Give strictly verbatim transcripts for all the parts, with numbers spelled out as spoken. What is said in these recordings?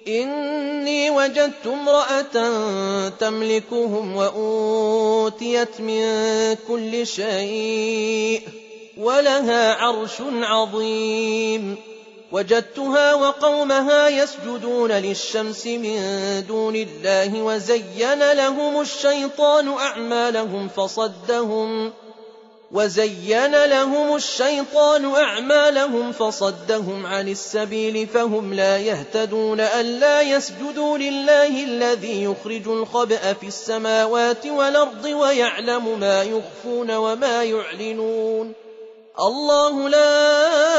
إني وجدت امرأة تملكهم وأوتيت من كل شيء ولها عرش عظيم وجدتها وقومها يسجدون للشمس من دون الله وزين لهم الشيطان أعمالهم فصدهم وزين لهم الشيطان أعمالهم فصدهم عن السبيل فهم لا يهتدون ألا يسجدوا لله الذي يخرج الخبأ في السماوات والأرض ويعلم ما يخفون وما يعلنون الله لا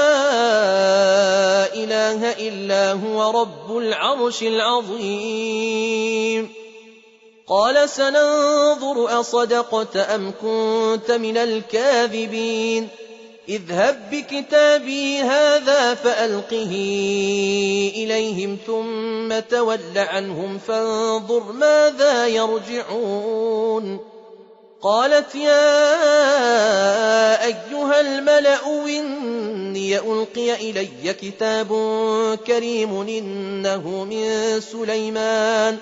إله إلا هو رب العرش العظيم قال سننظر أصدقت أم كنت من الكاذبين اذهب بكتابي هذا فألقه إليهم ثم تول عنهم فانظر ماذا يرجعون قالت يا أيها الملأ إني ألقي إلي كتاب كريم إنه من سليمان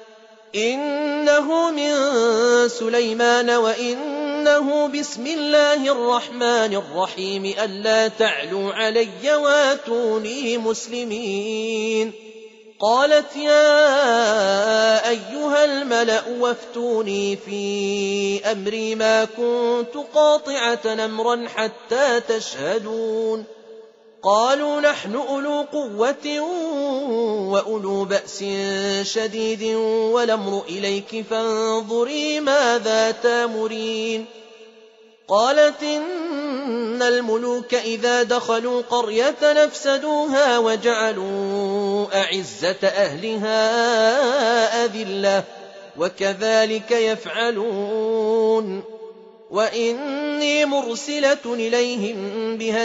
إنه من سليمان وإنه بسم الله الرحمن الرحيم ألا تعلوا علي واتوني مسلمين قالت يا أيها الملأ وافتوني في أمري ما كنت قاطعة أمرا حتى تشهدون قالوا نحن أولو قوة وأولو بأس شديد والأمر إليك فانظري ماذا تامرين قالت إن الملوك إذا دخلوا قرية نفسدوها وجعلوا أعزة أهلها أذلة وكذلك يفعلون وإني مرسلة إليهم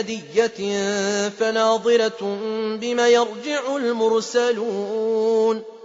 بهدية فناظرة بما يرجع المرسلون